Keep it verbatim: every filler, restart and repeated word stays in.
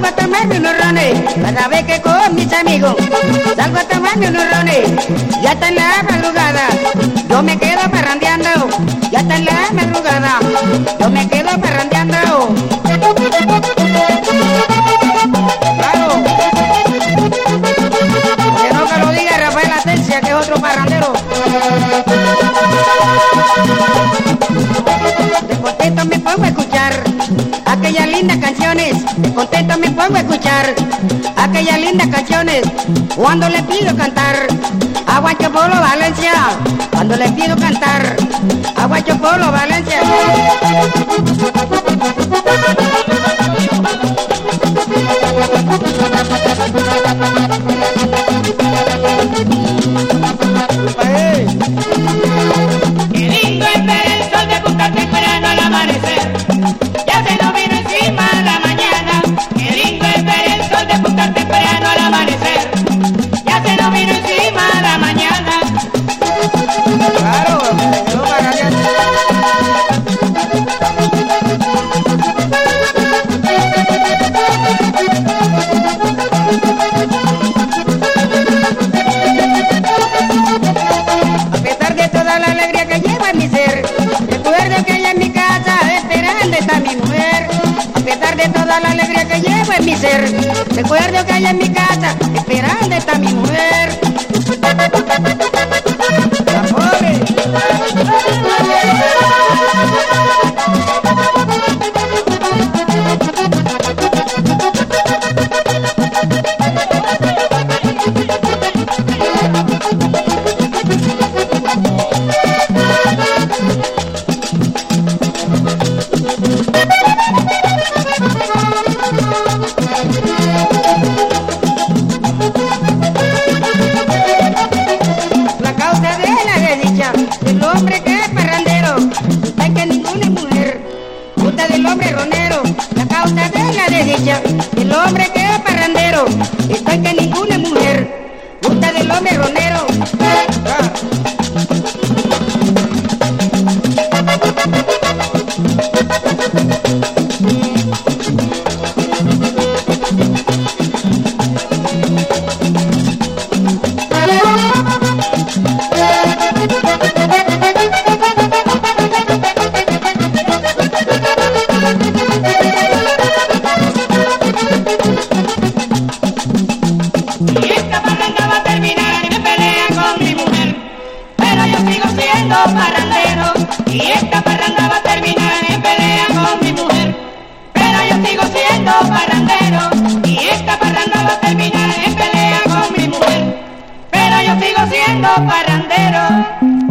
salgo a tomarme unos rones, cada vez que con mis amigos, salgo a tomarme unos rones, ya está en la madrugada, yo me quedo parrandeando, ya está en la madrugada, yo me quedo parrandeando. Claro, que no que lo diga Rafael Atencia, que es otro parrandero. De contento me pongo a escuchar aquellas lindas canciones, de contento me pongo a escuchar aquellas lindas canciones, cuando le pido cantar a Guacho Polo Valencia, cuando le pido cantar a Guacho Polo Valencia. Qué lindo es ver el sol despuntar temprano al amanecer, ya se nos vino encima la mañana. Qué lindo es ver el sol despuntar temprano al amanecer, ya se nos vino encima la mañana. Claro, yo para allá. A pesar de toda la alegría que lleva en mi ser, recuerdo que ella en mi casa esperando está mi mujer. A pesar de toda la alegría que llevo en mi ser, recuerdo que ella en mi casa esperando está mi mujer. La pobre. La causa de la desdicha del hombre que es parrandero, está en que ninguna mujer gusta del hombre ronero. La causa de la desdicha del hombre que es parrandero, está en que ninguna mujer gusta del hombre ronero. Ah. Y esta parranda va a terminar en pelea con mi mujer, pero yo sigo siendo parrandero. Y esta parranda va a terminar en pelea con mi mujer, pero yo sigo siendo parrandero. Y esta parranda va a terminar en pelea con mi mujer, pero yo sigo siendo parrandero.